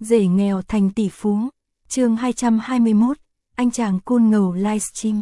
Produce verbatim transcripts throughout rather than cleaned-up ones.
Rể nghèo thành tỷ phú. Chương hai trăm hai mươi mốt, anh chàng cool ngầu livestream.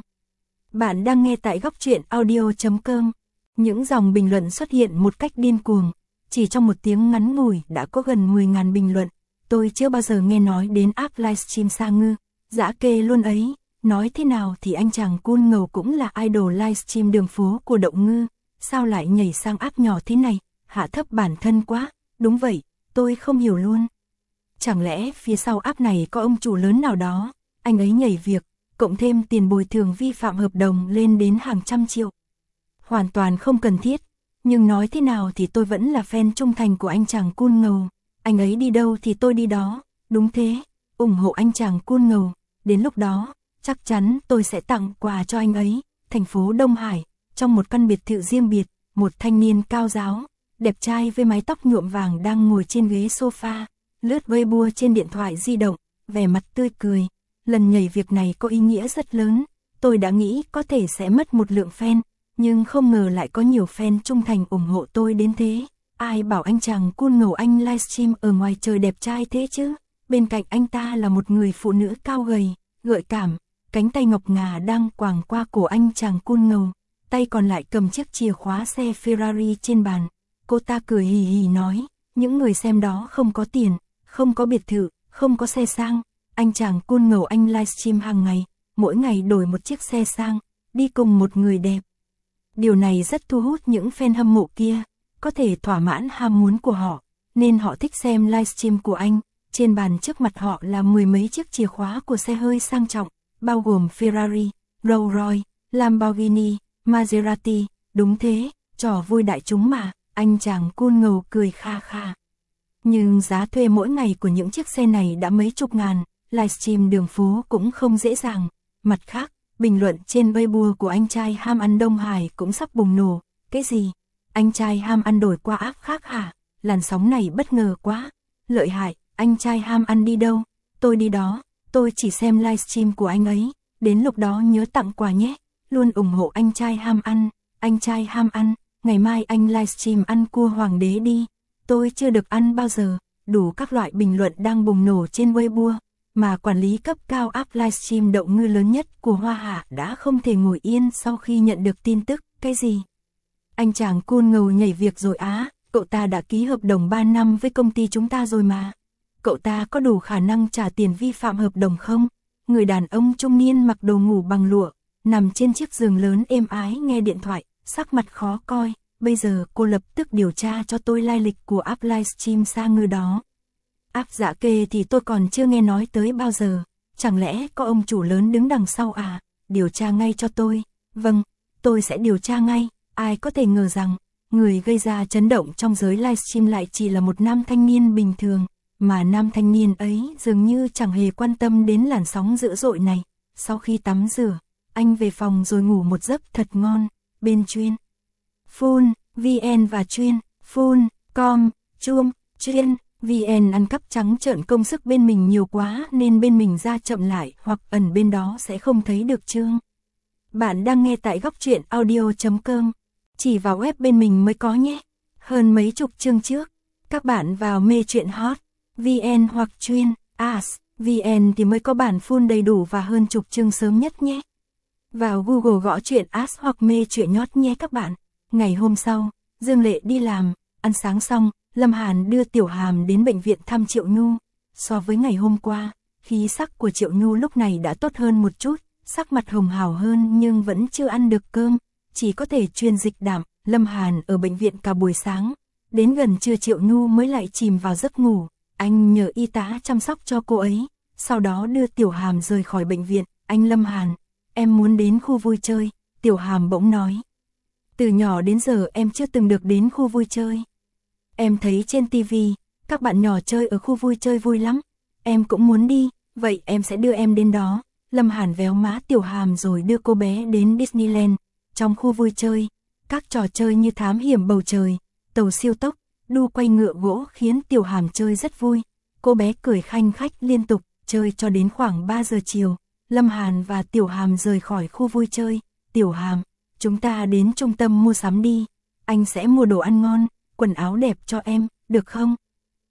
Bạn đang nghe tại góc truyện audio chấm com. Những dòng bình luận xuất hiện một cách điên cuồng, chỉ trong một tiếng ngắn ngủi đã có gần mười nghìn bình luận. Tôi chưa bao giờ nghe nói đến app livestream Sa Ngư, dã kê luôn ấy. Nói thế nào thì anh chàng cool ngầu cũng là idol livestream đường phố của Động Ngư, sao lại nhảy sang app nhỏ thế này, hạ thấp bản thân quá. Đúng vậy, tôi không hiểu luôn. Chẳng lẽ phía sau app này có ông chủ lớn nào đó, anh ấy nhảy việc, cộng thêm tiền bồi thường vi phạm hợp đồng lên đến hàng trăm triệu. Hoàn toàn không cần thiết, nhưng nói thế nào thì tôi vẫn là fan trung thành của anh chàng cool ngầu. Anh ấy đi đâu thì tôi đi đó, đúng thế, ủng hộ anh chàng cool ngầu. Đến lúc đó, chắc chắn tôi sẽ tặng quà cho anh ấy. Thành phố Đông Hải, trong một căn biệt thự riêng biệt, một thanh niên cao ráo, đẹp trai với mái tóc nhuộm vàng đang ngồi trên ghế sofa, lướt Weibo trên điện thoại di động, vẻ mặt tươi cười. Lần nhảy việc này có ý nghĩa rất lớn, tôi đã nghĩ có thể sẽ mất một lượng fan, nhưng không ngờ lại có nhiều fan trung thành ủng hộ tôi đến thế. Ai bảo anh chàng cool ngầu anh livestream ở ngoài trời đẹp trai thế chứ? Bên cạnh anh ta là một người phụ nữ cao gầy, gợi cảm, cánh tay ngọc ngà đang quàng qua cổ anh chàng cool ngầu, tay còn lại cầm chiếc chìa khóa xe Ferrari trên bàn. Cô ta cười hì hì nói, những người xem đó không có tiền, không có biệt thự, không có xe sang. Anh chàng cool ngầu anh livestream hàng ngày, mỗi ngày đổi một chiếc xe sang, đi cùng một người đẹp. Điều này rất thu hút những fan hâm mộ kia, có thể thỏa mãn ham muốn của họ, nên họ thích xem livestream của anh. Trên bàn trước mặt họ là mười mấy chiếc chìa khóa của xe hơi sang trọng, bao gồm Ferrari, Rolls-Royce, Lamborghini, Maserati. Đúng thế, trò vui đại chúng mà. Anh chàng cool ngầu cười kha kha. Nhưng giá thuê mỗi ngày của những chiếc xe này đã mấy chục ngàn, livestream đường phố cũng không dễ dàng. Mặt khác, bình luận trên Weibo của anh trai ham ăn Đông Hải cũng sắp bùng nổ. Cái gì? Anh trai ham ăn đổi qua app khác hả? Làn sóng này bất ngờ quá. Lợi hại, anh trai ham ăn đi đâu? Tôi đi đó, tôi chỉ xem livestream của anh ấy. Đến lúc đó nhớ tặng quà nhé. Luôn ủng hộ anh trai ham ăn. Anh trai ham ăn, ngày mai anh livestream ăn cua hoàng đế đi. Tôi chưa được ăn bao giờ. Đủ các loại bình luận đang bùng nổ trên Weibo, mà quản lý cấp cao app livestream Động Ngư lớn nhất của Hoa Hạ đã không thể ngồi yên sau khi nhận được tin tức. Cái gì? Anh chàng cool ngầu nhảy việc rồi á? Cậu ta đã ký hợp đồng ba năm với công ty chúng ta rồi mà. Cậu ta có đủ khả năng trả tiền vi phạm hợp đồng không? Người đàn ông trung niên mặc đồ ngủ bằng lụa, nằm trên chiếc giường lớn êm ái nghe điện thoại, sắc mặt khó coi. Bây giờ cô lập tức điều tra cho tôi lai lịch của app livestream Sa Ngư đó. App dã kê thì tôi còn chưa nghe nói tới bao giờ. Chẳng lẽ có ông chủ lớn đứng đằng sau à? Điều tra ngay cho tôi. Vâng, tôi sẽ điều tra ngay. Ai có thể ngờ rằng, người gây ra chấn động trong giới livestream lại chỉ là một nam thanh niên bình thường, mà nam thanh niên ấy dường như chẳng hề quan tâm đến làn sóng dữ dội này. Sau khi tắm rửa, anh về phòng rồi ngủ một giấc thật ngon. Bên chuyên Phun, vn và chuyên Phun, com, chuông, chuyên vn ăn cắp trắng trợn công sức bên mình nhiều quá nên bên mình ra chậm lại hoặc ẩn bên đó sẽ không thấy được chương. Bạn đang nghe tại góc truyện audio chấm com. Chỉ vào web bên mình mới có nhé. Hơn mấy chục chương trước. Các bạn vào mê truyện hot vn hoặc chuyên as vn thì mới có bản full đầy đủ và hơn chục chương sớm nhất nhé. Vào Google gõ truyện as hoặc mê truyện nhót nhé các bạn. Ngày hôm sau, Dương Lệ đi làm, ăn sáng xong, Lâm Hàn đưa Tiểu Hàm đến bệnh viện thăm Triệu Nhu. So với ngày hôm qua, khí sắc của Triệu Nhu lúc này đã tốt hơn một chút, sắc mặt hồng hào hơn nhưng vẫn chưa ăn được cơm, chỉ có thể truyền dịch đạm. Lâm Hàn ở bệnh viện cả buổi sáng, đến gần trưa Triệu Nhu mới lại chìm vào giấc ngủ. Anh nhờ y tá chăm sóc cho cô ấy, sau đó đưa Tiểu Hàm rời khỏi bệnh viện. Anh Lâm Hàn, em muốn đến khu vui chơi, Tiểu Hàm bỗng nói. Từ nhỏ đến giờ em chưa từng được đến khu vui chơi. Em thấy trên tivi, các bạn nhỏ chơi ở khu vui chơi vui lắm. Em cũng muốn đi, vậy em sẽ đưa em đến đó. Lâm Hàn véo má Tiểu Hàm rồi đưa cô bé đến Disneyland. Trong khu vui chơi, các trò chơi như thám hiểm bầu trời, tàu siêu tốc, đu quay ngựa gỗ khiến Tiểu Hàm chơi rất vui. Cô bé cười khanh khách liên tục, chơi cho đến khoảng ba giờ chiều. Lâm Hàn và Tiểu Hàm rời khỏi khu vui chơi. Tiểu Hàm, chúng ta đến trung tâm mua sắm đi. Anh sẽ mua đồ ăn ngon, quần áo đẹp cho em, được không?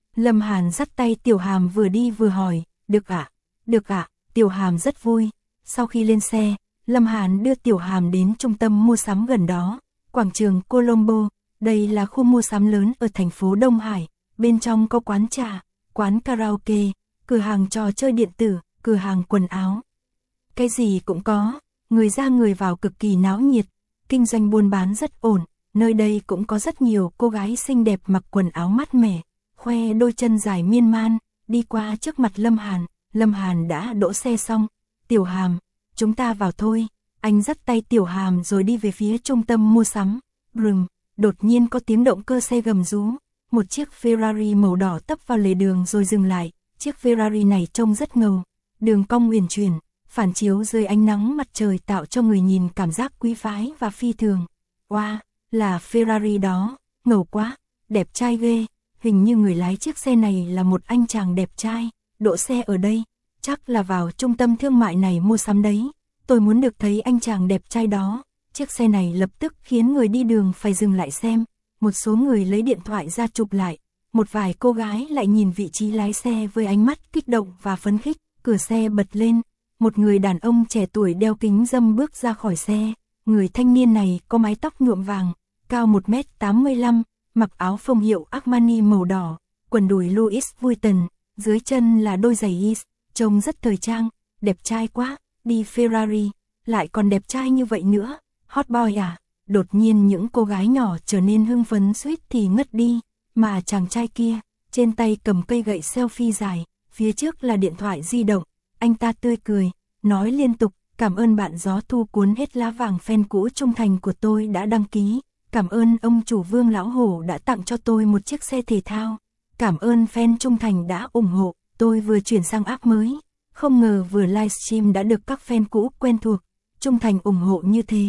Lâm Hàn dắt tay Tiểu Hàm vừa đi vừa hỏi, được ạ, được ạ, Tiểu Hàm rất vui. Sau khi lên xe, Lâm Hàn đưa Tiểu Hàm đến trung tâm mua sắm gần đó, quảng trường Colombo. Đây là khu mua sắm lớn ở thành phố Đông Hải, bên trong có quán trà, quán karaoke, cửa hàng trò chơi điện tử, cửa hàng quần áo. Cái gì cũng có, người ra người vào cực kỳ náo nhiệt, kinh doanh buôn bán rất ổn, nơi đây cũng có rất nhiều cô gái xinh đẹp mặc quần áo mát mẻ, khoe đôi chân dài miên man, đi qua trước mặt Lâm Hàn. Lâm Hàn đã đỗ xe xong, Tiểu Hàm, chúng ta vào thôi. Anh dắt tay Tiểu Hàm rồi đi về phía trung tâm mua sắm. Rừng, đột nhiên có tiếng động cơ xe gầm rú, một chiếc Ferrari màu đỏ tấp vào lề đường rồi dừng lại. Chiếc Ferrari này trông rất ngầu, đường cong uyển chuyển, phản chiếu dưới ánh nắng mặt trời tạo cho người nhìn cảm giác quý phái và phi thường. Wow, là Ferrari đó, ngầu quá, đẹp trai ghê, hình như người lái chiếc xe này là một anh chàng đẹp trai, đỗ xe ở đây, chắc là vào trung tâm thương mại này mua sắm đấy, tôi muốn được thấy anh chàng đẹp trai đó. Chiếc xe này lập tức khiến người đi đường phải dừng lại xem, một số người lấy điện thoại ra chụp lại, một vài cô gái lại nhìn vị trí lái xe với ánh mắt kích động và phấn khích. Cửa xe bật lên, một người đàn ông trẻ tuổi đeo kính râm bước ra khỏi xe. Người thanh niên này có mái tóc nhuộm vàng, cao một mét tám mươi lăm, mặc áo phông hiệu Armani màu đỏ, quần đùi Louis Vuitton, dưới chân là đôi giày Yeezy, trông rất thời trang, đẹp trai quá, đi Ferrari, lại còn đẹp trai như vậy nữa, hot boy à? Đột nhiên những cô gái nhỏ trở nên hưng phấn suýt thì ngất đi, mà chàng trai kia, trên tay cầm cây gậy selfie dài, phía trước là điện thoại di động, anh ta tươi cười, nói liên tục, cảm ơn bạn gió thu cuốn hết lá vàng fan cũ trung thành của tôi đã đăng ký, cảm ơn ông chủ Vương Lão Hổ đã tặng cho tôi một chiếc xe thể thao, cảm ơn fan trung thành đã ủng hộ, tôi vừa chuyển sang app mới, không ngờ vừa livestream đã được các fan cũ quen thuộc, trung thành ủng hộ như thế.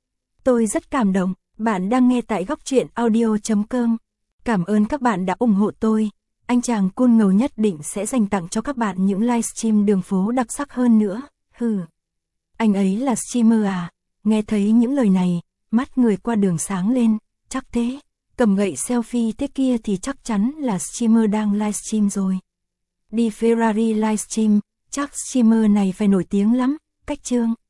Tôi rất cảm động, bạn đang nghe tại góc truyện audio chấm com. Cảm ơn các bạn đã ủng hộ tôi. Anh chàng cool ngầu nhất định sẽ dành tặng cho các bạn những livestream đường phố đặc sắc hơn nữa. Hừ. Anh ấy là streamer à? Nghe thấy những lời này, mắt người qua đường sáng lên, chắc thế. Cầm gậy selfie thế kia thì chắc chắn là streamer đang livestream rồi. Đi Ferrari livestream, chắc streamer này phải nổi tiếng lắm. Cách chương.